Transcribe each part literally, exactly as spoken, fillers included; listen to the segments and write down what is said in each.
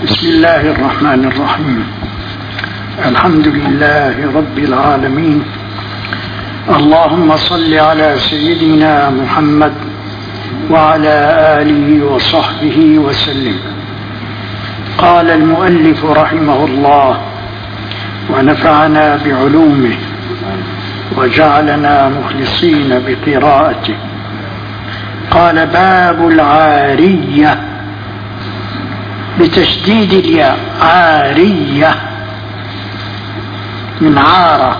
بسم الله الرحمن الرحيم. الحمد لله رب العالمين. اللهم صل على سيدنا محمد وعلى آله وصحبه وسلم. قال المؤلف رحمه الله ونفعنا بعلومه وجعلنا مخلصين بقراءته. قال: باب العارية بتشديد الياء، عارية من عارة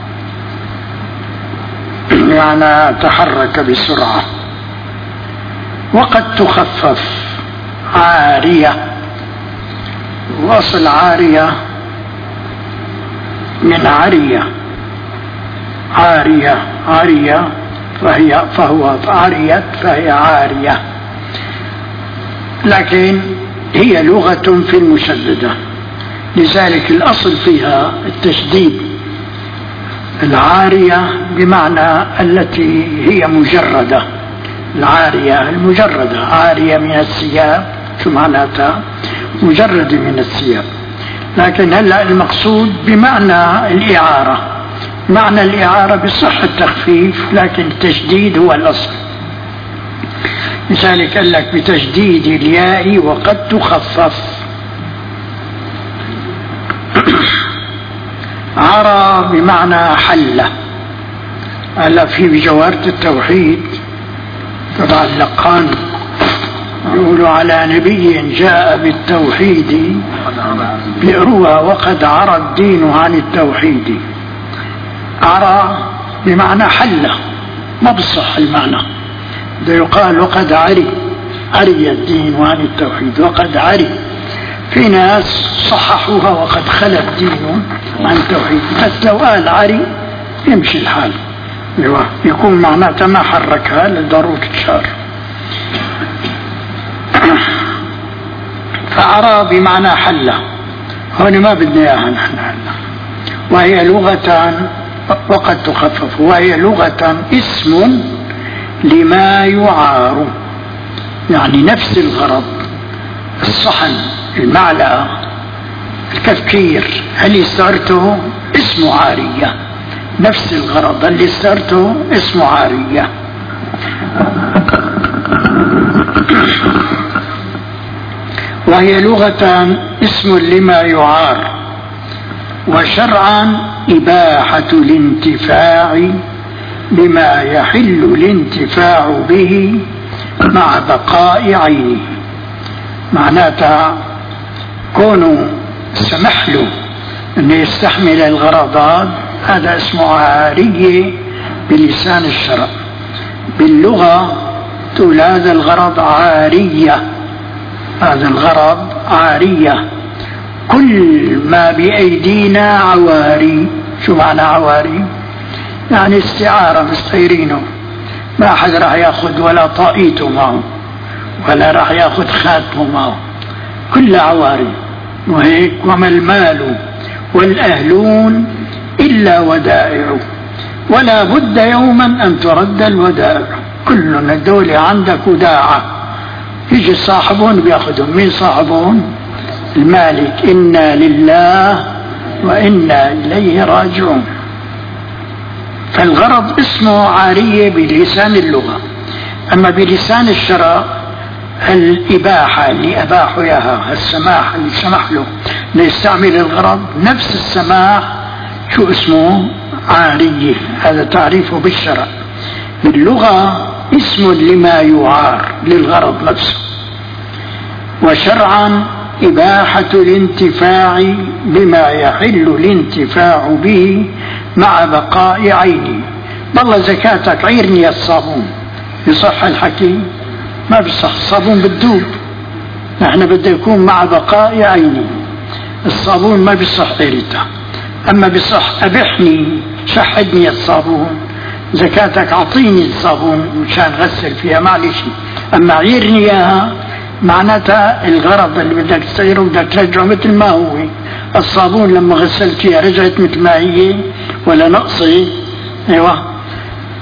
يعني تحرك بسرعة، وقد تخفف عارية، وأصل عارية من عرية، عارية عارية فهي فهو عريت فهي عارية، لكن هي لغة في المشددة، لذلك الأصل فيها التشديد. العارية بمعنى التي هي مجردة، العارية المجردة، عارية من الثياب، شو معناتها؟ مجرد من الثياب. لكن هلا المقصود بمعنى الإعارة، معنى الإعارة بصح التخفيف، لكن التشديد هو الأصل. لذلك قال لك بتشديد الياء وقد تخفف. عرى بمعنى حلة. هلا في بجوهرة التوحيد تبع اللقان يقولوا على نبي جاء بالتوحيد بئروها وقد عرى الدين عن التوحيد. عرى بمعنى حلة، ما بصح المعنى، ده يقال وقد عري، عري الدين عن التوحيد، وقد عري. في ناس صححوها وقد خلى الدين عن التوحيد، بس لو قال عري يمشي الحال، يكون معناتها ما حركها لضرورة الشر. فعرى بمعنى حلة، هون ما بدنا اياها نحن هلا. وهي لغة وقد تخفف، وهي لغة اسم لما يعار، يعني نفس الغرض، الصحن، المعلقة، الكفكير، اللي استعرته اسمه عارية، نفس الغرض اللي استعرته اسمه عارية. وهي لغة اسم لما يعار، وشرعا إباحة الانتفاع بما يحل الانتفاع به مع بقاء عينه. معناتها كونه سمح له أن يستحمل الغرضات، هذا اسمه عارية بلسان الشرع. باللغة تقول هذا الغرض عارية، هذا الغرض عارية. كل ما بأيدينا عواري. شو معنى عواري؟ يعني استعارة، مستعيرينه، ما أحد راح ياخذ ولا طائيته معه ولا راح ياخذ خاتمه معه، كل عواري. وهيك وما المال والأهلون إلا ودائع، ولا بد يوما أن ترد الودائع. كل هدول عندك وداعة، يجي صاحبون بياخذهم. مين صاحبون؟ المالك. إنا لله وإنا إليه راجعون. فالغرض اسمه عارية بلسان اللغة. أما بلسان الشرع الإباحة اللي أباحوا إياها، السماح اللي سمح له ليستعمل الغرض، نفس السماح شو اسمه؟ عارية. هذا تعريفه بالشرع. باللغة اسم لما يعار، للغرض نفسه. وشرعا إباحة الانتفاع بما يحل الانتفاع به مع بقاء عيني. والله زكاتك عيرني الصابون، بصح الحكي؟ ما بصح، الصابون بالذوب، نحن بده يكون مع بقاء عيني. الصابون ما بصح عيرته. أما بصح أبحني، شحدني الصابون، زكاتك أعطيني الصابون مشان غسل فيها، معلش. أما عيرني إياها معناتها الغرض اللي بدك تسيره بدك ترجعه مثل ما هو. الصابون لما غسلت فيها رجعت مثل ما هي ولا نقصي؟ ايوه.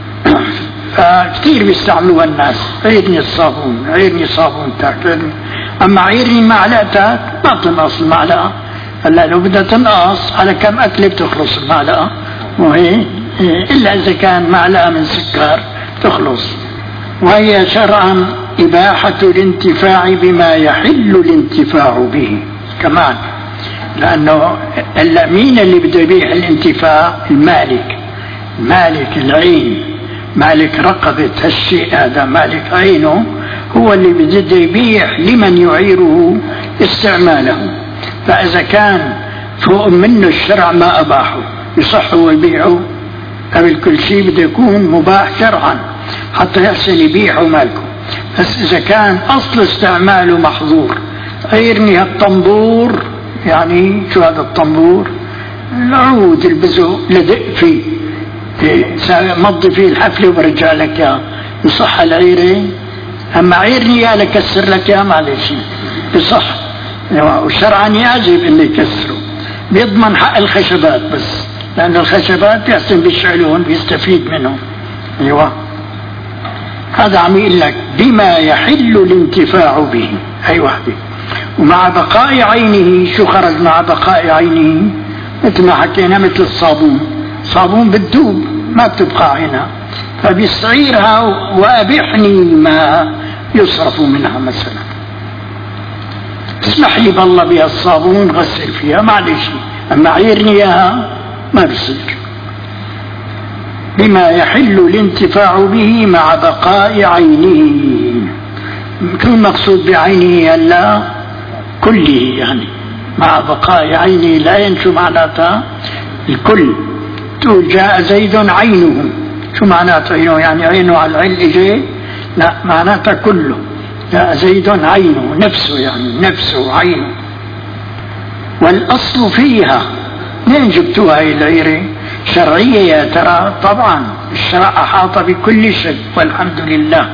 فكثير بيستعملوها الناس، عيرني الصابون، عيرني صابون تاك. أما عيرني معلقتك ما بتنقص المعلقة. هلا لو بدها تنقص على كم أكلة بتخلص المعلقة، وهي إلا إذا كان معلقة من سكر تخلص. وهي شرعا إباحة الانتفاع بما يحل الانتفاع به كمان، لأنه مين اللي بده يبيح الانتفاع؟ المالك، مالك العين، مالك رقبة هالشيء هذا، مالك عينه هو اللي بده يبيح لمن يعيره استعماله. فإذا كان فوق منه الشرع ما أباحه يصح هو يبيعه. قبل كل شيء بده يكون مباح شرعا حتى يحسن يبيعه مالكه. بس إذا كان أصل استعماله محظور، غيرني هالطنبور، يعني شو هذا الطنبور؟ العود البزو لدق فيه مضي فيه الحفلة وبرجع لك يا يصح العيرة. أما عيرني يا لكسر لك يا معلش يصح، وشرعا يجب أن يكسره، بيضمن حق الخشبات بس، لأن الخشبات يحسن بيشعلون بيستفيد منهم. أيوة هذا عم يقول لك بما يحل الانتفاع به، أي وحدة. ومع بقاء عينه، شو خرج مع بقاء عينه؟ مثل ما حكينا مثل الصابون، صابون بتدوب ما بتبقى عينها، فبيستعيرها وأبحني ما يصرف منها. مثلا اسمح لي بالله بها الصابون غسل فيها معلش، أما عيرني إياها ما بيصير. بما يحل الانتفاع به مع بقاء عينه. كل مقصود بعينه هلا كله، يعني مع بقاء عينه لا ينشو معناتها الكل. تقول جاء زيد عينه، شو معناتها عينه؟ يعني عينه على العين اجي؟ لا، معناتها كله. جاء زيد عينه، نفسه، يعني نفسه عينه. والأصل فيها، منين جبتوها هاي العيرة؟ شرعية يا ترى؟ طبعا الشرع أحاط بكل شيء والحمد لله.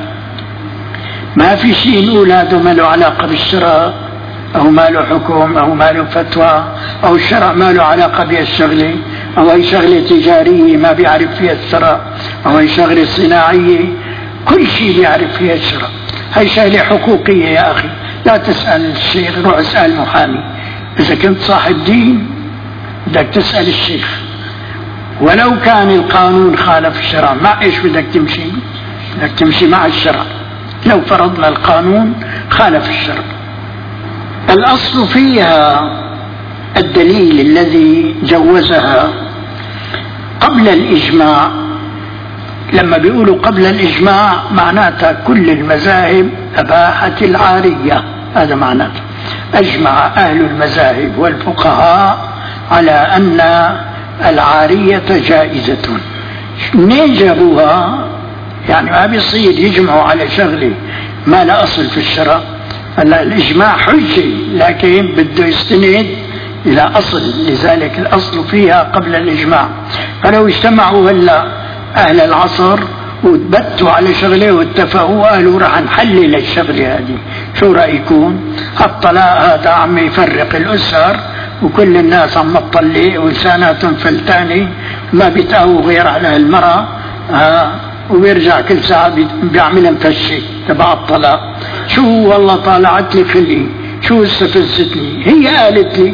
ما في شيء نقول هذا ما له علاقة بالشرع، أو ما له حكم، أو ما له فتوى، أو الشرع ما له علاقة بهالشغلة، أو أي شغلة تجارية ما بيعرف فيها الشرع، أو أي شغلة صناعية، كل شيء بيعرف فيها الشرع. هاي شغلة حقوقية يا أخي، لا تسأل الشيخ، روح اسأل محامي. إذا كنت صاحب دين بدك تسأل الشيخ، ولو كان القانون خالف الشرع، مع إيش بدك تمشي؟ بدك تمشي مع الشرع. لو فرضنا القانون خالف الشرع، الأصل فيها الدليل الذي جوزها قبل الإجماع. لما بيقولوا قبل الإجماع معناتها كل المذاهب أباحت العارية، هذا معناته. أجمع أهل المذاهب والفقهاء على أن العارية جائزة. منين جابوها؟ يعني ما بيصير يجمعوا على شغلة ما لا أصل في الشرع. هلا الإجماع حجة، لكن بده يستند إلى أصل، لذلك الأصل فيها قبل الإجماع. فلو اجتمعوا هلا أهل العصر وتبتوا على شغلة واتفقوا قالوا رح نحلل الشغلة هذه، شو رأيكم؟ الطلاق هذا عم يفرق الأسر، وكل الناس عم تطلق ولساناتهم فلتاني، ما بيتقوا غير على المرأة، آه وبيرجع كل ساعة بيعمل مفشي تبع الطلاق. شو والله طالعت لي خلقي، شو استفزتني، هي قالت لي،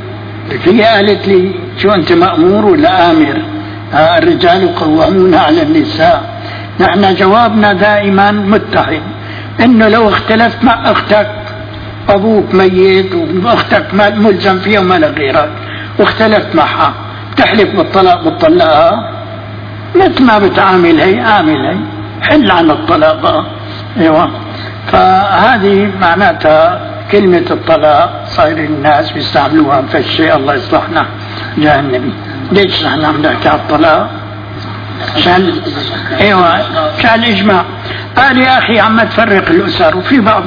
هي قالت لي شو أنت مأمور ولا آمر؟ آه الرجال قوامون على النساء. نحن جوابنا دائما متحد، إنه لو اختلفت مع أختك، أبوك ميت وأختك ملزم فيها وما لغيرك، واختلفت معها، تحلف بالطلاق بتطلقها مثل ما بتعامل هي، عامل هي، حل عن الطلاق بقى. ايوه، فهذه معناتها كلمة الطلاق صاير الناس بيستعملوها فالشيء. الله يصلحنا جاء النبي. ليش نحن عم نحكي على الطلاق؟ عشان ايوه عشان الاجماع. قال يا اخي عم تفرق الاسر. وفي بعض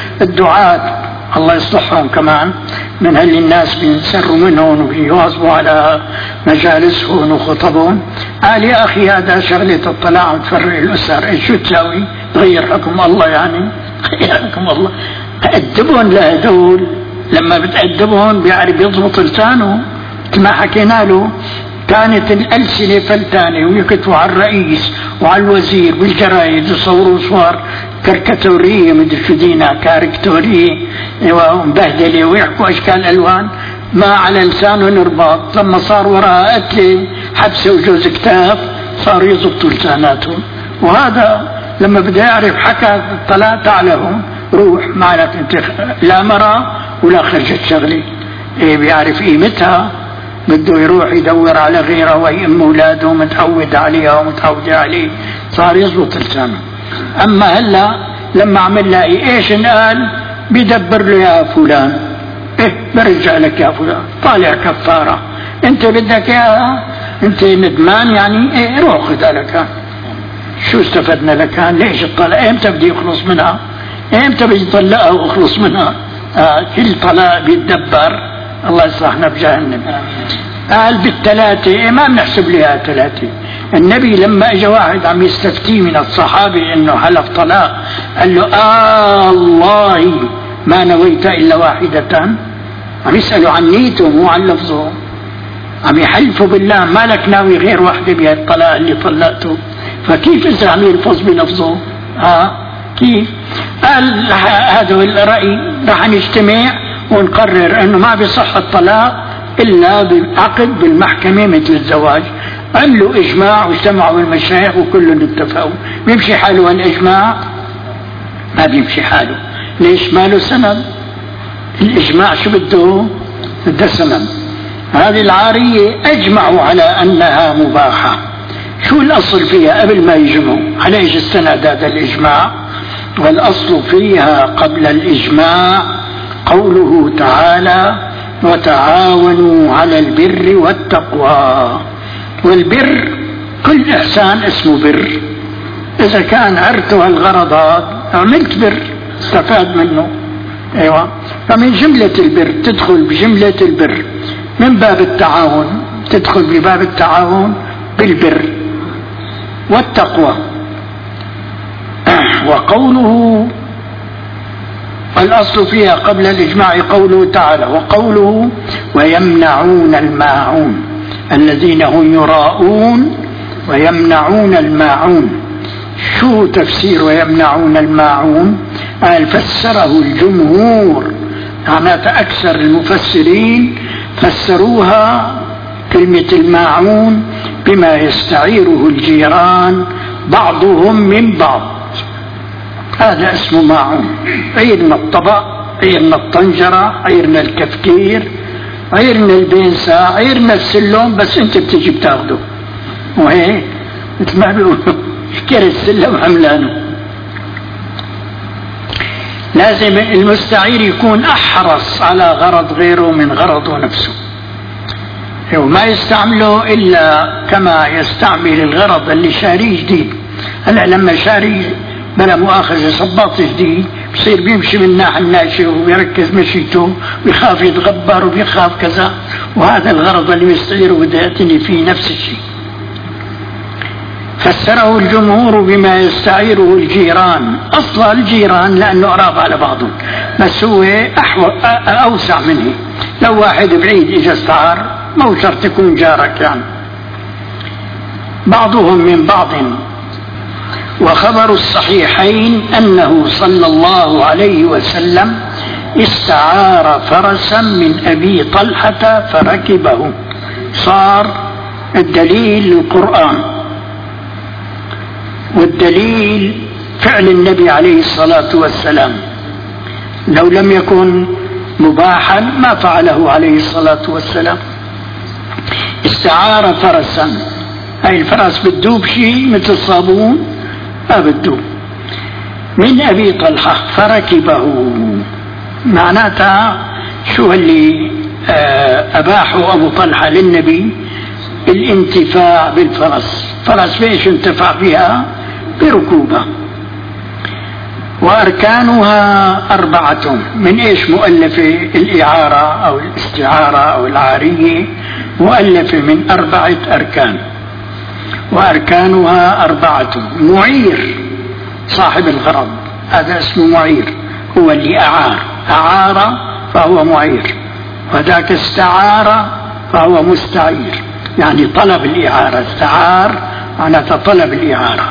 الدعاة الله يصلحهم كمان من هل الناس بينسروا منهم وبيواظبوا على مجالسهم وخطبهم. قال يا اخي هذا شغلة الطلاق عم تفرق الاسر، ايش شو تساوي؟ غير حكم الله، يعني غير حكم الله. تأدبهم لهدول، لما بتأدبهم بيعرف يضبط لسانه. مثل ما حكينا له كانت الألسنة فلتانة ويكتبوا على الرئيس وعلى الوزير بالجرايد يصوروا صور كاريكاتورية مدري شو دينا كاريكاتورية ومبهدلة ويحكوا أشكال ألوان، ما على لسانهم رباط. لما صار وراء قتلة حبسة وجوز كتاب صار يضبطوا لساناتهم. وهذا لما بده يعرف حكى طلع تعالهم روح معك انت لا مرة ولا خرجت شغلي، ايه بيعرف قيمتها بده يروح يدور على غيره ويأم اولاده متعود عليها ومتعود عليه صار يضبط لسانه. اما هلا لما عمل له ايش قال بيدبر له يا فلان، ايه برجع لك يا فلان طالع كفارة انت بدك اياها انت ندمان يعني ايه روح خذها لك. شو استفدنا لك؟ ليش الطلاق؟ امتى بدي يخلص منها؟ امتى بدي يطلقها واخلص منها؟ آه كل طلاق بيتدبر. الله يصلحنا بجهنم. قال بالثلاثة ما بنحسب لها ثلاثة. النبي لما اجى واحد عم يستفتيه من الصحابة انه حلف طلاق قال له آه الله ما نويت الا واحدة. عم يسألوا عن نيته مو عن لفظه، عم يحلفوا بالله ما لك ناوي غير واحدة بها الطلاق اللي طلقته. فكيف إذا عم يلفظ بلفظه؟ آه كيف؟ قال هذا الرأي رح نجتمع ونقرر انه ما بيصح الطلاق الا بعقد بالمحكمة مثل الزواج. عملوا اجماع واجتمعوا المشايخ وكلهم اتفقوا. بيمشي حاله الاجماع؟ ما بيمشي حاله. ليش؟ ما له سند. الاجماع شو بده؟ بده سند. هذه العارية اجمعوا على انها مباحة. شو الاصل فيها قبل ما يجمعوا؟ على ايش استند هذا الاجماع؟ والاصل فيها قبل الاجماع قوله تعالى وتعاونوا على البر والتقوى. والبر كل احسان اسمه بر. اذا كان عرته الغرضات عملت بر استفاد منه. ايوه فمن جملة البر تدخل بجملة البر من باب التعاون، تدخل بباب التعاون بالبر والتقوى. وقوله الأصل فيها قبل الإجماع قوله تعالى وقوله ويمنعون الماعون الذين هم يراءون ويمنعون الماعون. شو تفسير ويمنعون الماعون؟ قال فسره الجمهور، معناتها أكثر المفسرين فسروها كلمة الماعون بما يستعيره الجيران بعضهم من بعض. هذا اسمه ماعون. غيرنا الطبق، غيرنا الطنجرة، غيرنا الكفكير، غيرنا البنسة، غيرنا السلم، بس انت بتجي بتاخده وهيك مثل ما بيقولوا شكر السلم حملانه. لازم المستعير يكون احرص على غرض غيره من غرضه نفسه، وما يستعمله الا كما يستعمل الغرض اللي شاريه جديد. هلا لما شاري بلا مؤاخذة صباط جديد بصير بيمشي من الناحية الناشئة ويركز مشيته ويخاف يتغبر وبيخاف كذا، وهذا الغرض اللي يستعيره بده يأتي فيه نفس الشيء. فسره الجمهور بما يستعيره الجيران. أصلا الجيران لأنه قراب على بعضهم، بس هو أوسع منه. لو واحد بعيد إجا استعار مو شرط يكون جارك يعني. بعضهم من بعض. وخبر الصحيحين أنه صلى الله عليه وسلم استعار فرسا من أبي طلحة فركبه. صار الدليل القرآن، والدليل فعل النبي عليه الصلاة والسلام. لو لم يكن مباحا ما فعله عليه الصلاة والسلام. استعار فرسا، هاي الفرس بتدوب شيء مثل الصابون ما بتدوب، من أبي طلحة فركبه. معناتها شو اللي أباحه أبو طلحة للنبي؟ الانتفاع بالفرس. فرس بإيش انتفع بها؟ بركوبة. وأركانها أربعة. من إيش مؤلفة الإعارة أو الاستعارة أو العارية؟ مؤلفة من أربعة أركان. وأركانها أربعة. معير صاحب الغرض هذا اسمه معير، هو اللي أعار. أعار فهو معير، وذاك استعار فهو مستعير. يعني طلب الإعارة، استعار معناتها طلب الإعارة.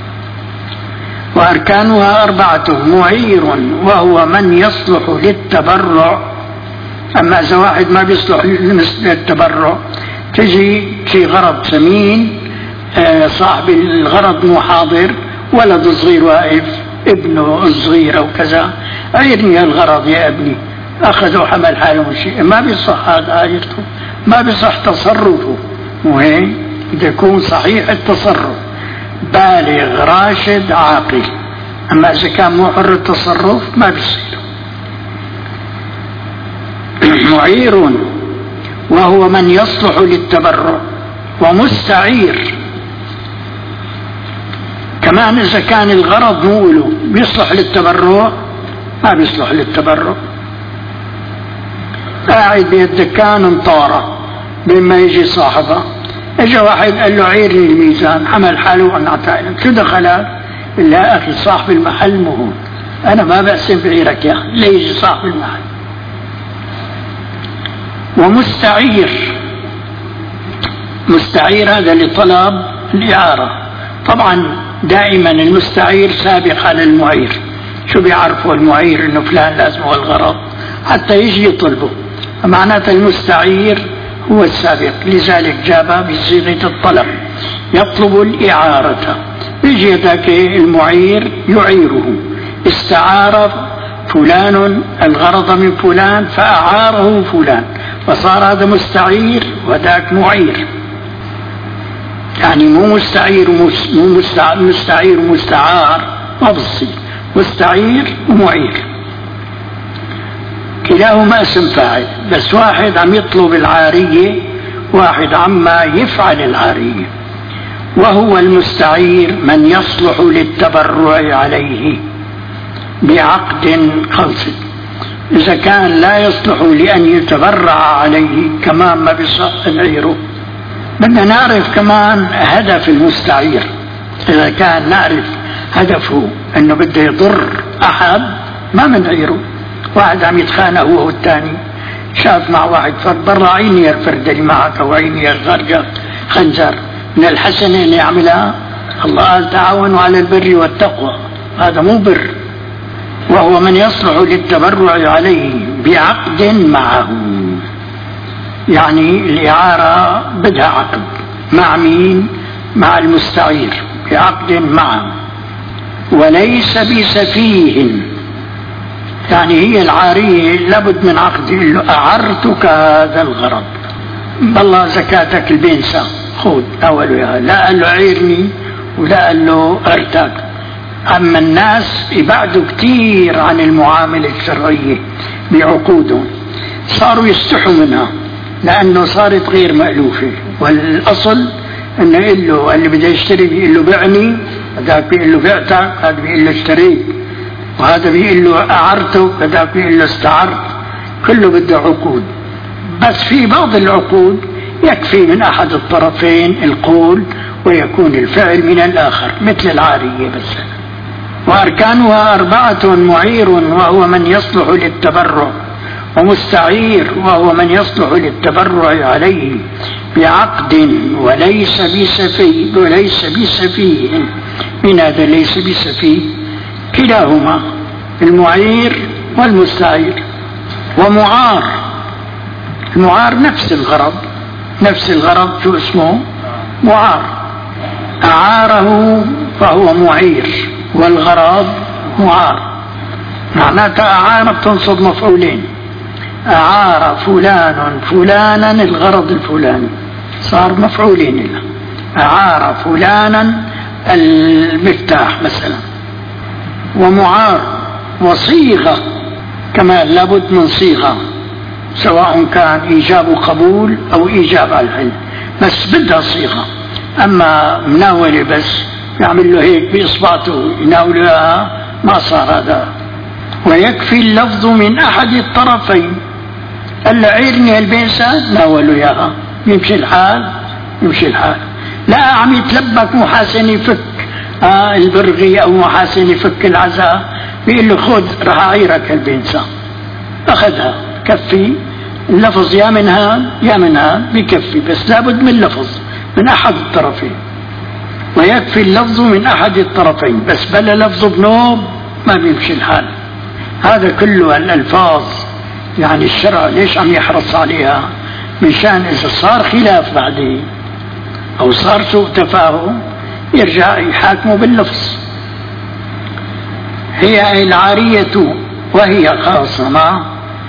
وأركانها أربعة: معير وهو من يصلح للتبرع. أما إذا واحد ما بيصلح للتبرع، تجي في غرض ثمين، صاحب الغرض مو حاضر، ولد صغير واقف، ابنه الصغير أو كذا، عيرني الغرض يا ابني، أخذوا حمل حاله شيء، ما بيصح هذا عيرته، ما بيصح تصرفه. مهم إذا يكون صحيح التصرف، بالغ راشد عاقل. أما إذا كان مو حر التصرف ما بيصير. معير وهو من يصلح للتبرع. ومستعير كمان إذا كان الغرض مو له، بيصلح للتبرع ما بيصلح للتبرع. قاعد بالدكان انطارة بما يجي صاحبه، اجى واحد قال له عيرني الميزان، حمل حاله وانعطى. شو دخلك؟ لا اخي صاحب المحل مو هون، انا ما بقسم بعيرك يا اخي، ليجي صاحب المحل. ومستعير، مستعير هذا لطلب الإعارة. طبعا دائما المستعير سابق على المعير. شو بيعرفوا المعير؟ انه فلان لازم هو الغرض حتى يجي يطلبه، معناته المستعير هو السابق، لذلك جاب بصيغة الطلب يطلب الإعارة. يجي ذاك المعير يعيره، استعار فلان الغرض من فلان فأعاره فلان، فصار هذا مستعير وذاك معير. يعني مو مستعير مو مستعير ومستعار، ما بصير، مستعير ومعير كلاهما اسم فاعل، بس واحد عم يطلب العارية، واحد عما يفعل العارية. وهو المستعير من يصلح للتبرع عليه بعقد خلص. إذا كان لا يصلح لأن يتبرع عليه كمان ما بيصح نعيره. بدنا نعرف كمان هدف المستعير. إذا كان نعرف هدفه أنه بده يضر أحد ما منعيره. واحد عم يتخانق هو والثاني، شاف مع واحد فبرا عيني الفرد اللي معك أو عيني الغرقة خنزر، من الحسن أن يعملها. الله قال تعاونوا على البر والتقوى، هذا مو بر. وهو من يصلح للتبرع عليه بعقد معه، يعني الإعارة بدها عقد مع مين؟ مع المستعير، بعقد معه. وليس بسفيه، يعني هي العارية لابد من عقد، يقول له أعرتك هذا الغرض، بالله زكاتك البنسة خذ أول وياها، لا قال له عيرني ولا قال له أرتك. أما الناس يبعدوا كتير عن المعاملة الشرعية بعقودهم، صاروا يستحوا منها لأنه صارت غير مألوفة. والأصل أنه يقول له اللي بده يشتري بيقول له بعني، هذاك بيقول له بعتك، هذا بيقول له اشتريت، وهذا بيقول له أعرتك، هذاك بيقول له استعرت. كله بده عقود، بس في بعض العقود يكفي من أحد الطرفين القول ويكون الفعل من الآخر، مثل العارية بس. وأركانها أربعة: معير وهو من يصلح للتبرع، ومستعير وهو من يصلح للتبرع عليه بعقد وليس بسفيه، وليس بسفيه. من هذا ليس بسفيه؟ كلاهما المعير والمستعير. ومعار، المعار نفس الغرض، نفس الغرض، شو اسمه؟ معار. أعاره فهو معير والغرض معار. معناتها أعار بتنصب مفعولين، أعار فلان فلانا الغرض الفلاني، صار مفعولين له. أعار فلانا المفتاح مثلا. ومعار وصيغة كما لابد من صيغة، سواء كان إيجاب قبول أو إيجاب على العلم، بس بدها صيغة. أما مناولة بس يعمل له هيك بإصبعته يناولها ما صار هذا. ويكفي اللفظ من أحد الطرفين، قال عيرني البنسة ناولوا إياها، يمشي الحال يمشي الحال. لا عم يتلبك محاسن يفك آه البرغي أو محاسن يفك العزاء، بيقول له خذ راح أعيرك البنسة، أخذها كفي اللفظ يا من هان يا من هان بكفي، بس لابد من لفظ من أحد الطرفين، ويكفي اللفظ من أحد الطرفين بس، بلا لفظ بنوب ما بيمشي الحال. هذا كله الألفاظ يعني الشرع ليش عم يحرص عليها؟ مشان إذا صار خلاف بعدين أو صار سوء تفاهم يرجع يحاكموا باللفظ. هي العارية وهي خاصمة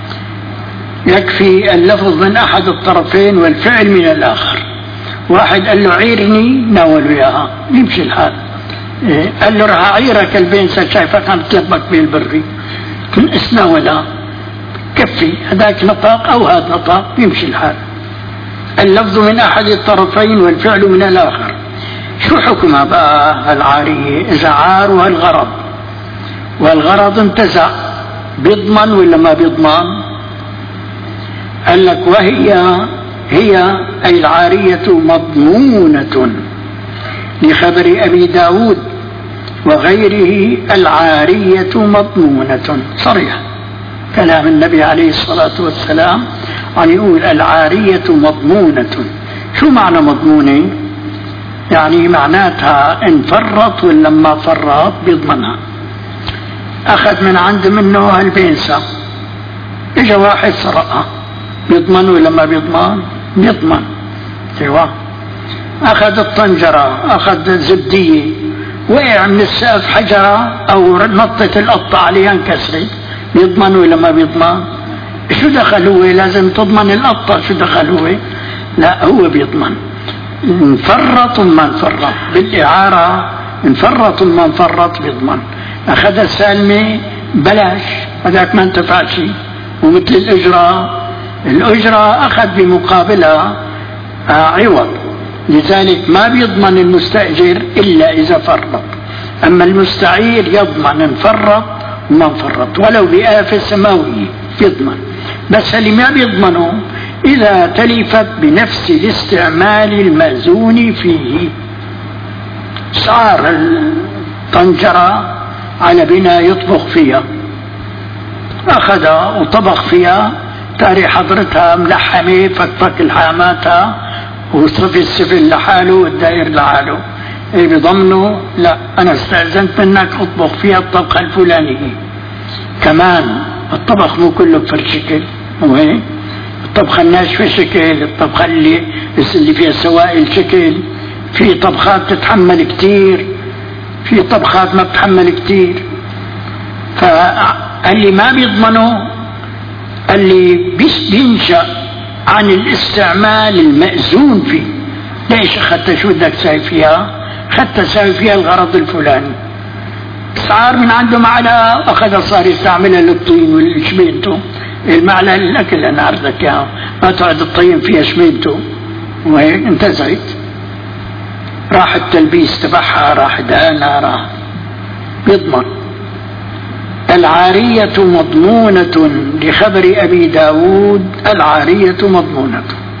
يكفي اللفظ من أحد الطرفين والفعل من الآخر. واحد قال له عيرني ناوله إياها يمشي الحال، قال له رح أعيرك البنسة شايفك عم تلبك بالبري من اسناولها كفي، هذاك نطاق أو هذا نطاق يمشي الحال. اللفظ من أحد الطرفين والفعل من الآخر. شو حكمها بقى العارية؟ إذا عارها الغرض والغرض انتزع بيضمن ولا ما بيضمن؟ قال لك وهي هي أي العارية مضمونة لخبر أبي داود وغيره، العارية مضمونة صريح كلام النبي عليه الصلاة والسلام عن يقول العارية مضمونة. شو معنى مضمونة؟ يعني معناتها ان فرط ولا ما فرط بيضمنها. أخذ من عند منه هالبنسة، إجا واحد سرقها بيضمن ولا ما بيضمن؟ بيضمن. ايوه. أخذ الطنجرة، أخذ زبدية، وقع من السقف حجرة أو نطت القطة عليها انكسرت، بيضمن ولا ما بيضمن؟ شو دخل هو؟ لازم تضمن القطة، شو دخل هو؟ لا هو بيضمن. انفرط ما انفرط بالإعارة، انفرط ما انفرط بيضمن. أخذ السالمة بلاش، هذاك ما انتفع شيء. ومثل الأجرة، الأجرة أخذ بمقابلها عوض، لذلك ما بيضمن المستأجر إلا إذا فرط. أما المستعير يضمن إن فرط وما انفرط، ولو بآفة سماوية يضمن. بس اللي ما بيضمنه إذا تلفت بنفس الاستعمال المأذون فيه. صار الطنجرة على بناء يطبخ فيها، أخذها وطبخ فيها، تاري حضرتها ملحمة، فكفك الحاماتها وصفي السفل لحاله والدائر لحاله، ايه بضمنه لا انا استأذنت منك اطبخ فيها الطبخة الفلانية. كمان الطبخ مو كله بفر شكل، مو هيك؟ الطبخة الناشفة شكل، الطبخة اللي اللي فيها سوائل شكل، في طبخات تتحمل كتير، في طبخات ما بتحمل كتير. فاللي ما بيضمنه اللي بينشأ عن الاستعمال المأذون فيه. ليش أخذت؟ شو بدك تساوي فيها؟ أخذت تساوي فيها الغرض الفلاني. صار من عنده معلقة أخذها صار يستعملها للطين والشمينتو، المعلقة للأكل أنا عرضك إياها، ما تقعد تطين فيها شمينتو وهيك انتزعت، راح التلبيس تبعها، راح دهانها، راح بيضمن. العارية مضمونة لخبر أبي داود، العارية مضمونة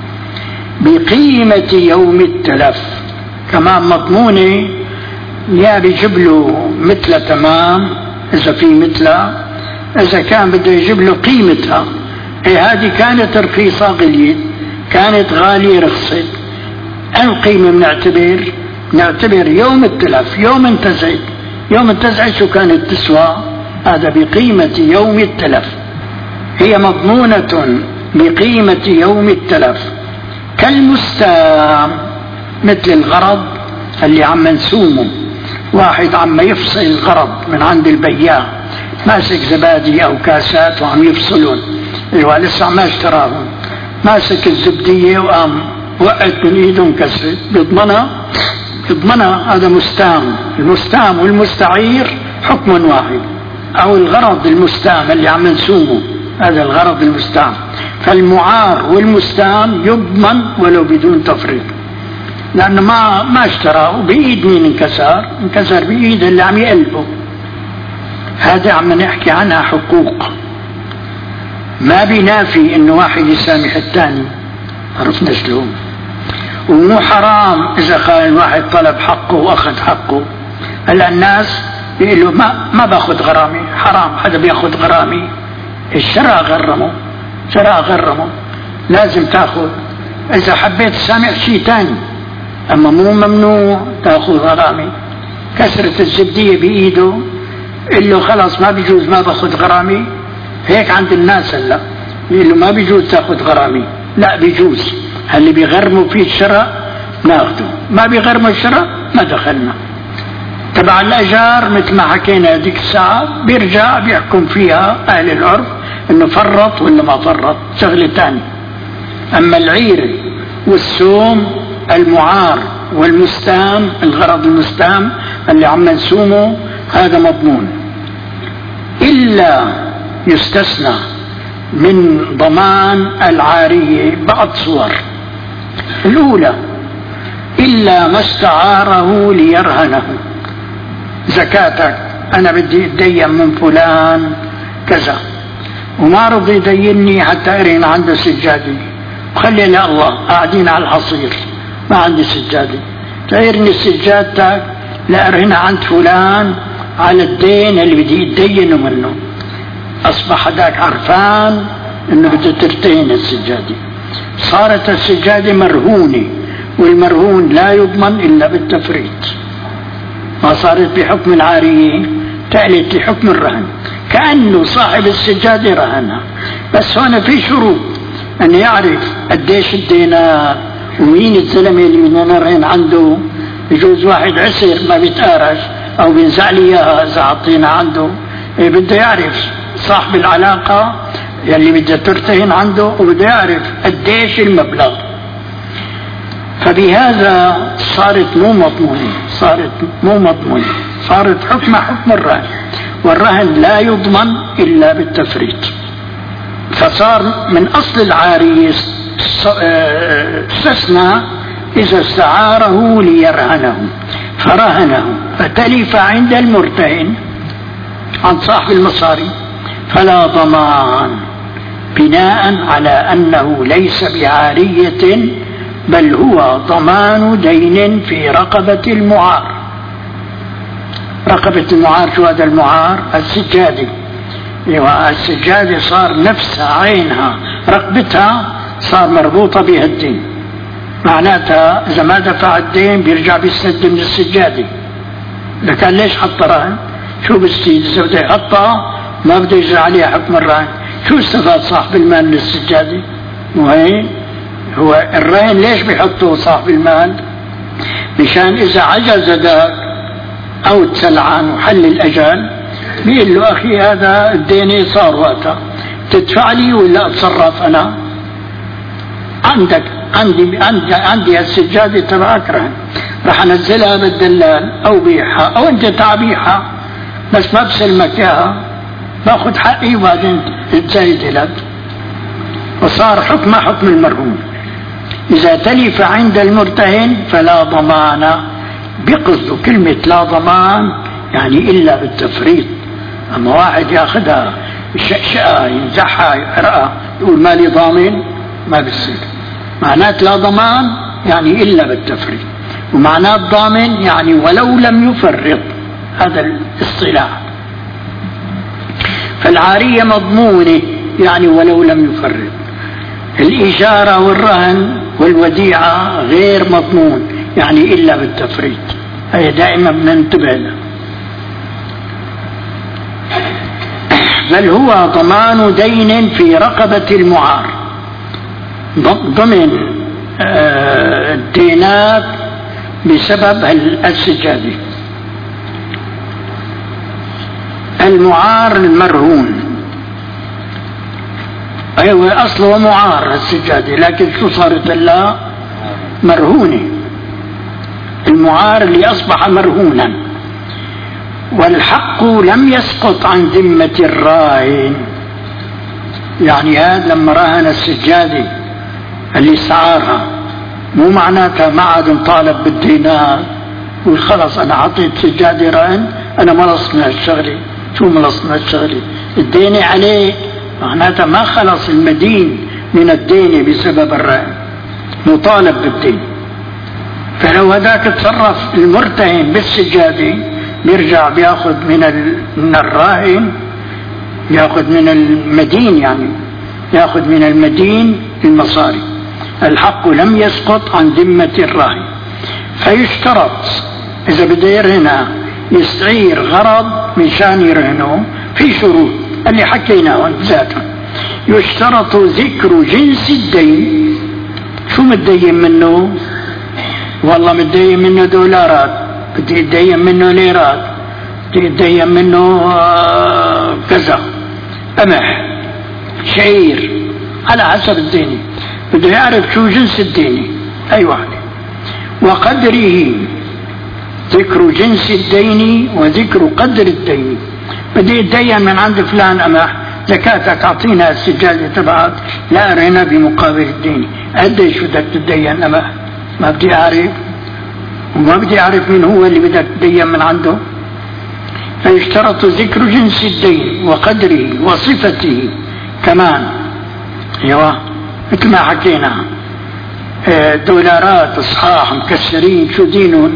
بقيمة يوم التلف. كمان مضمونة يا بيجيب له مثل تمام إذا في مثلها، إذا كان بده يجيب له قيمتها. إيه هذه كانت رخيصة غليت، كانت غالية رخصت. القيمة بنعتبر نعتبر يوم التلف، يوم انتزعت، يوم انتزعت شو كانت تسوى؟ هذا بقيمة يوم التلف. هي مضمونة بقيمة يوم التلف كالمستام، مثل الغرض اللي عم نسومه. واحد عم يفصل الغرض من عند البياع، ماسك زبادي أو كاسات وعم يفصلون، ايوه لسه ما اشتراهم، ماسك الزبدية وقام وقعت من ايده انكسرت، بيضمنها؟ بيضمنها. هذا مستام. المستام والمستعير حكم واحد، أو الغرض المستام اللي عم نسومه، هذا الغرض المستام. فالمعار والمستام يضمن ولو بدون تفريط، لأنه ما ما اشتراه بإيد مين انكسر؟ انكسر بإيد اللي عم يقلبه. هذا عم نحكي عنها حقوق، ما بينافي إنه واحد يسامح الثاني، عرفنا شلون؟ ومو حرام إذا كان الواحد طلب حقه وأخذ حقه. هلا الناس بيقولوا ما ما باخذ غرامي، حرام حدا بياخذ غرامي. الشرع غرمه، شرع غرمه. لازم تاخذ. اذا حبيت سامع شيء تاني، اما مو ممنوع تاخذ غرامي. كسرة الزبدية بايده يقول له خلاص ما بيجوز ما باخذ غرامي. هيك عند الناس هلا يقول له ما بيجوز تاخذ غرامي. لا بيجوز، اللي بيغرموا فيه الشراء ناخده، ما بيغرموا الشراء ما دخلنا. تبع الاجار مثل ما حكينا هذيك الساعة بيرجع بيحكم فيها اهل العرف انه فرط ولا ما فرط، شغلة تاني. اما العير والسوم المعار والمستام، الغرض المستام اللي عم نسومه هذا مضمون، الا يستثنى من ضمان العارية بعض صور. الاولى الا ما استعاره ليرهنه. زكاتك انا بدي اتدين من فلان كذا وما رضي يديني حتى ارهن عنده سجادي، وخلي لي الله قاعدين على الحصير ما عندي سجادي، تعيرني سجادتك لارهنها عند فلان على الدين اللي بدي يتدينه منه. اصبح هذاك عرفان انه بده ترتهن السجادة، صارت السجادة مرهونة، والمرهون لا يضمن الا بالتفريط. ما صارت بحكم العارية، تألت لحكم الرهن، كأنه صاحب السجادة رهنها. بس هون في شروط، أن يعرف قديش الدينار ومين الزلمة اللي بدنا نرهن عنده. يجوز واحد عسر ما بيتقارش أو بينزع لي إياها إذا عطينا عنده، إيه بده يعرف صاحب العلاقة يلي بده ترتهن عنده، وبده يعرف قديش المبلغ. فبهذا صارت مو مضمونة، صارت مو مضمونة، صارت حكم حكم الرهن، والرهن لا يضمن إلا بالتفريط. فصار من أصل العارية استثنى إذا استعاره ليرهنه فرهنه فتلف عند المرتهن عن صاحب المصاري فلا ضمان، بناء على أنه ليس بعارية بل هو ضمان دين في رقبة المعار. رقبة المعار شو هذا المعار؟ السجادة. السجادة صار نفسها عينها رقبتها صار مربوطة بها الدين، معناتها إذا ما دفع الدين بيرجع بيستد من السجادة. لكن ليش حط رهن؟ شو بستيد؟ إذا بده يحطها ما بده يجري عليها حكم الرهن، شو استفاد صاحب المال من السجادة؟ مو هيك؟ هو الرهن ليش بيحطه صاحب المال؟ مشان إذا عجز ذاك أو تسلعان وحل الأجل بيقول له أخي هذا الدين صار وقتها تدفع لي ولا أتصرف أنا؟ عندك عندي عندي عندي السجادة تبعك رهن، رح أنزلها بالدلال أو بيعها أو أنت تعبيعها، بس ما بسلمك إياها، باخذ حقي وبعدين تزايد لك. وصار حكم حكم المرهون. إذا تلف عند المرتهن فلا ضمان، بقصد كلمة لا ضمان يعني إلا بالتفريط. أما واحد ياخذها الشقشقة ينزحها يحرقها يقول مالي ضامن، ما بيصير. معنات لا ضمان يعني إلا بالتفريط، ومعنات ضامن يعني ولو لم يفرط، هذا الاصطلاح. فالعارية مضمونة يعني ولو لم يفرط. الإجارة والرهن والوديعة غير مضمون يعني إلا بالتفريط، هي دائما بننتبه لها. بل هو ضمان دين في رقبة المعار، ضمن الدينات بسبب السجادة. المعار المرهون أيوة أصله معار السجادة، لكن شو صارت لها؟ مرهونة. المعار اللي أصبح مرهونا، والحق لم يسقط عن ذمة الراهن. يعني هذا لما راهن السجادة اللي استعارها مو معناتها ما عاد نطالب بالدينار وخلص أنا عطيت سجادة راهن أنا ملص من هالشغلة. شو ملص من هالشغلة؟ الدين عليه، معناتها ما خلص المدين من الدين بسبب الراهن، مطالب بالدين. فلو هذاك تصرف المرتهن بالسجادة بيرجع بياخذ من من الراهن، ياخذ من المدين، يعني ياخذ من المدين المصاري. الحق لم يسقط عن ذمة الراهن. فيشترط إذا بده يرهن يستعير غرض مشان يرهنه في شروط اللي حكيناهم ذاتهم. يشترط ذكر جنس الدين. شو متدين منه؟ والله متدين منه دولارات، بدي يتدين منه ليرات، بدي يتدين منه آه كذا قمح شعير على حسب الدين، بده يعرف شو جنس الدين أي واحد. وقدره، ذكر جنس الدين وذكر قدر الدين. بدي يتدين من عند فلان قمح، زكاتك أعطينا السجادة تبعك لا أرهنا بمقابل الدين. قديش بدك تتدين قمح؟ ما بدي أعرف، وما بدي أعرف من هو اللي بدك تتدين من عنده. فيشترط ذكر جنس الدين وقدره وصفته كمان. ايوه مثل ما حكينا دولارات اصحاح مكسرين شو دينهم.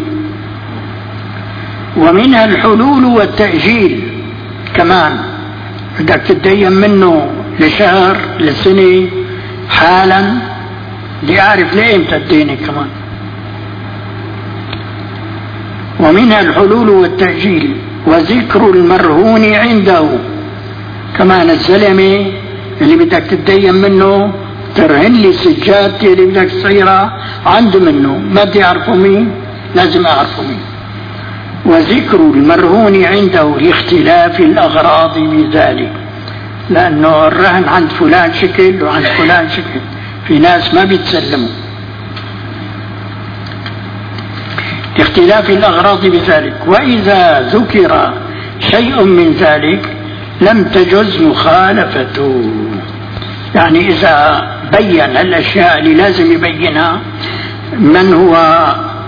ومنها الحلول والتأجيل كمان، بدك تتدين منه لشهر لسنة حالا، بدي أعرف لإمتى الدين كمان. ومنها الحلول والتأجيل وذكر المرهون عنده كمان. الزلمة اللي بدك تتدين منه ترهن لي سجادتي اللي بدك تصيرها عنده منه، ما بدي أعرفه مين، لازم أعرفه مين. وذكر المرهون عنده لاختلاف الأغراض بذلك، لأنه الرهن عند فلان شكل وعند فلان شكل، في ناس ما بيتسلموا. لاختلاف الأغراض بذلك. وإذا ذكر شيء من ذلك لم تجز مخالفته. يعني إذا بين الأشياء اللي لازم يبينها، من هو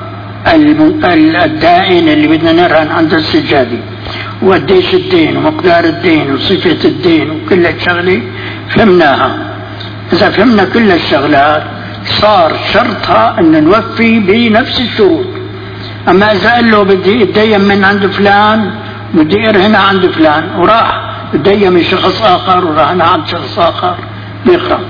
الدائن اللي بدنا نرهن عند السجادة، وقديش الدين ومقدار الدين وصفة الدين وكل الشغلة فهمناها. إذا فهمنا كل الشغلات صار شرطها أن نوفي بنفس الشروط. أما إذا قال له بدي أتدين من عند فلان، بدي أرهن عند فلان، وراح أتدين من شخص آخر ورهن عند شخص آخر، بيخرب.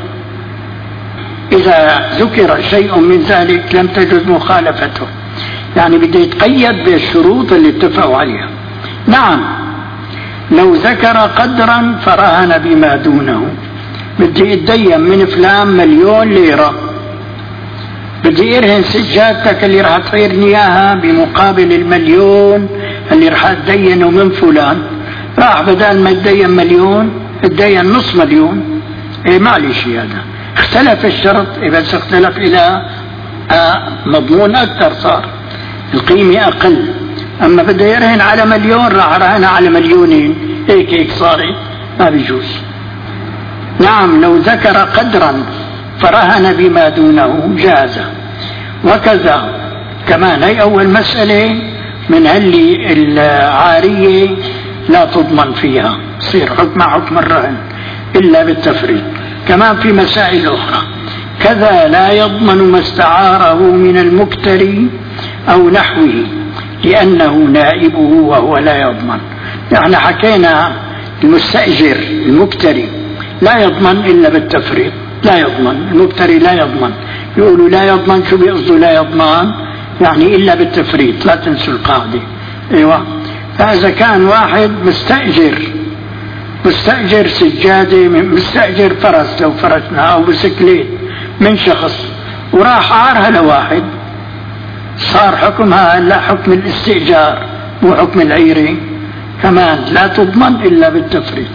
إذا ذكر شيء من ذلك لم تجد مخالفته، يعني بده يتقيد بالشروط اللي اتفقوا عليها. نعم لو ذكر قدرا فرهن بما دونه، بدي اتدين من فلان مليون ليرة، بدي ارهن سجادتك اللي راح تعيرني اياها بمقابل المليون اللي راح اتدينه من فلان. راح بدل ما يتدين مليون اتدين نص مليون. ايه معلش هذا اختلف الشرط، بس اختلف الى آه مضمون اكثر، صار القيمة اقل. اما بده يرهن على مليون راح رهن على مليونين، هيك هيك صارت، ما بيجوز. نعم لو ذكر قدرا فرهن بما دونه جاز. وكذا كمان هي اول مسألة من هاللي العارية لا تضمن فيها، صير حكم حكم الرهن الا بالتفريط. كمان في مسائل اخرى. كذا لا يضمن ما استعاره من المكتري او نحوه لانه نائبه وهو لا يضمن. يعني حكينا المستأجر المكتري لا يضمن الا بالتفريط، لا يضمن المبتري، لا يضمن. يقولوا لا يضمن، شو بيقصدوا لا يضمن؟ يعني إلا بالتفريط، لا تنسوا القاعدة. أيوة. فإذا كان واحد مستأجر مستأجر سجادة، مستأجر فرس لو فرسنا أو بسكليت من شخص وراح عارها لواحد، صار حكمها لا حكم الاستئجار مو حكم العيرة، كمان لا تضمن إلا بالتفريط.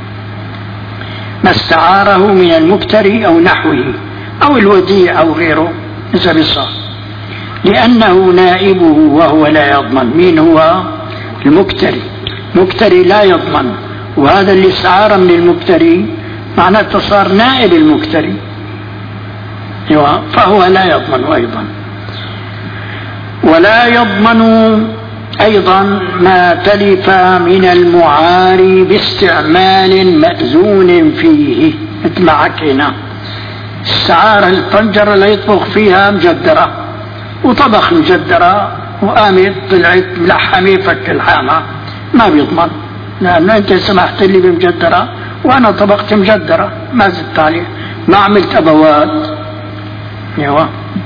ما استعاره من المبتري أو نحوه أو الوديع أو غيره إذا بصار، لأنه نائبه وهو لا يضمن. مين هو؟ المبتري. المبتري لا يضمن، وهذا اللي استعار من المبتري معناته صار نائب المبتري، فهو لا يضمن أيضا. ولا يضمن أيضا ما تلف من المعاري باستعمال مأذون فيه. مثل ما حكينا استعار الطنجرة اللي يطبخ فيها مجدرة، وطبخ مجدرة وقامت طلعت ملحمة فك الحامة، ما بيضمن، لأن أنت سمحت لي بمجدرة وأنا طبقت مجدرة ما زدت عليه، ما عملت أبوات. ايوه.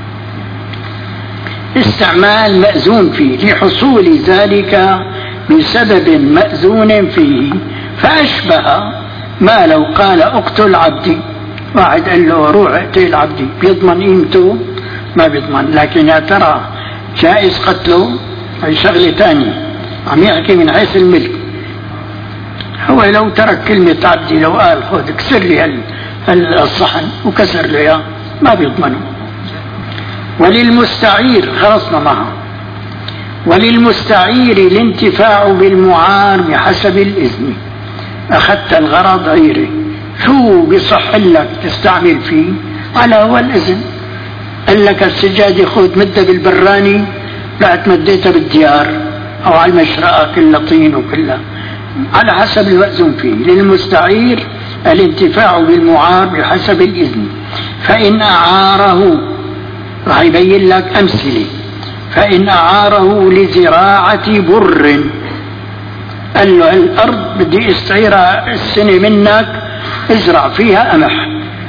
استعمال مأذون فيه لحصول ذلك بسبب مأذون فيه، فأشبه ما لو قال اقتل عبدي، واحد قال له روح اقتل عبدي، بيضمن قيمته؟ ما بيضمن. لكن يا ترى جائز قتله؟ هي شغلة تانية، عم يحكي من حيث الملك. هو لو ترك كلمة عبدي، لو قال خذ اكسر لي الصحن وكسر له اياه، ما بيضمنه. وللمستعير، خلصنا معها، وللمستعير الانتفاع بالمعار بحسب الإذن. أخذت الغرض غيره، شو بيصح لك تستعمل فيه؟ على هو الإذن. قال لك السجادة خذ مدة بالبراني، لا تمديتها بالديار أو على المشرقة كلها طين وكلها، على حسب المأذون فيه. للمستعير الانتفاع بالمعار بحسب الإذن. فإن أعاره، راح يبين لك أمثلة، فإن أعاره لزراعة بر، قال له الأرض بدي استعيرها السنة منك، ازرع فيها قمح،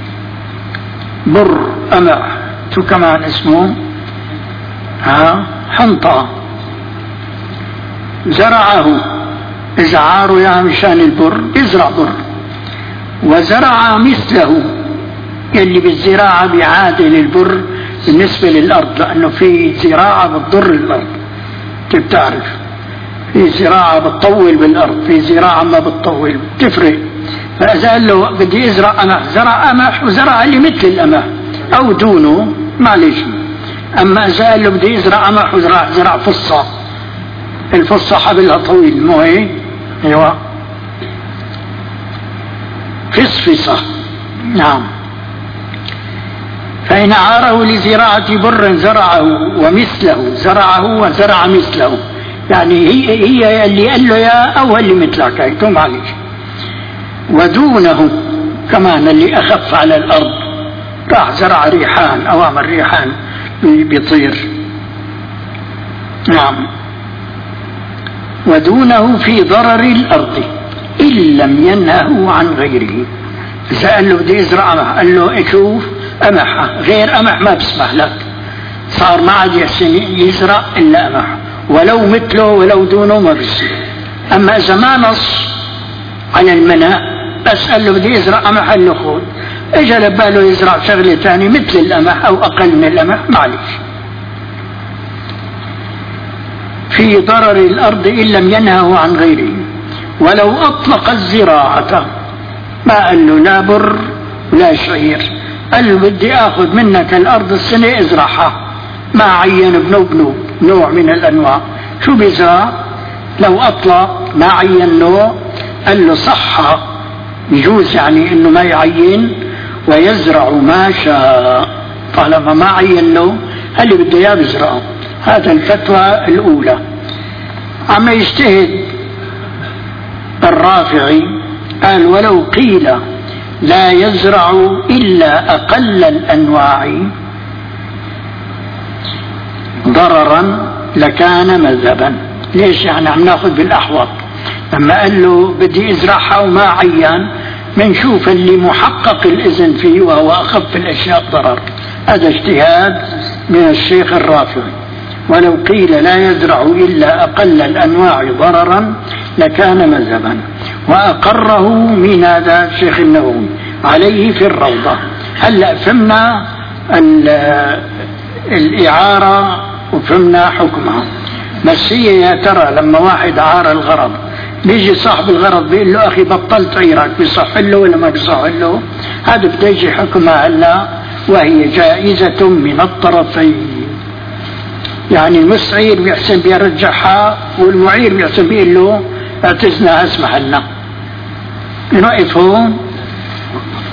بر قمح، شو كمان اسمه؟ ها حنطة. زرعه، ازعاره يا مشان البر، ازرع بر. وزرع مثله، يلي بالزراعة بيعادل البر بالنسبة للأرض، لأنه في زراعة بتضر الأرض، بتعرف في زراعة بتطول بالأرض، في زراعة ما بتطول، بتفرق. فإذا قال له بدي أزرع قمح، زرع قمح وزرع اللي مثل القمح أو دونه، معلش. أما إذا قال له بدي أزرع قمح وزرع زرع فصة، الفصة حبلها طويل، مو هيك؟ أيوة، فصفصة. نعم. فإن عاره لزراعة بر زرعه ومثله، زرعه وزرع مثله، يعني هي هي اللي قال له يا أو اللي مثلك، هيك معلش. ودونه كمان اللي أخف على الأرض، راح زرع ريحان، أوامر ريحان بيطير. نعم. ودونه في ضرر الأرض إن لم ينهه عن غيره. إذا قال له بدي أزرع قمح، قال له شوف قمح، غير قمح ما بسمح لك، صار ما عاد يحسن يزرع إلا قمح، ولو مثله ولو دونه ما بيصير. أما إذا ما نص على المنع، بس قال له بدي أزرع قمح، قال له خذ، إجا لباله يزرع شغلة ثانية مثل القمح أو أقل من القمح، معلش. في ضرر الأرض إن لم ينهه عن غيره. ولو أطلق الزراعة، ما قال له لا بر ولا شعير، قال له بدي آخذ منك الأرض السنة ازرعها، ما عين بنوب نوب نوع من الأنواع، شو بيزرع؟ لو أطلق ما عين نوع، قال له صح، يجوز يعني إنه ما يعين، ويزرع ما شاء طالما ما عين له، اللي بده إياه بيزرعه. هذا الفتوى الأولى. عما يجتهد الرافعي قال ولو قيل لا يزرع إلا أقل الأنواع ضررا لكان مذهبا. ليش يعني عم ناخذ بالأحوط؟ لما قال له بدي ازرعها وما عين، منشوف اللي محقق الإذن فيه وهو أخف الأشياء ضرر. هذا اجتهاد من الشيخ الرافعي. ولو قيل لا يزرع إلا أقل الأنواع ضررا لكان مذهبا، وأقره من هذا الشيخ النووي عليه في الروضة. هلأ فهمنا الإعارة وفهمنا حكمها، بس هي يا ترى لما واحد عار الغرض، بيجي صاحب الغرض بيقول له أخي بطلت عيرك، بيصح له ولا ما بيصح له؟ هذا بده يجي حكمها هلا، وهي جائزة من الطرفين. يعني المستعير بيحسن بيرجعها، والمعير بيحسن بيقول له اعتزنا اسمح لنا. نوقف هون.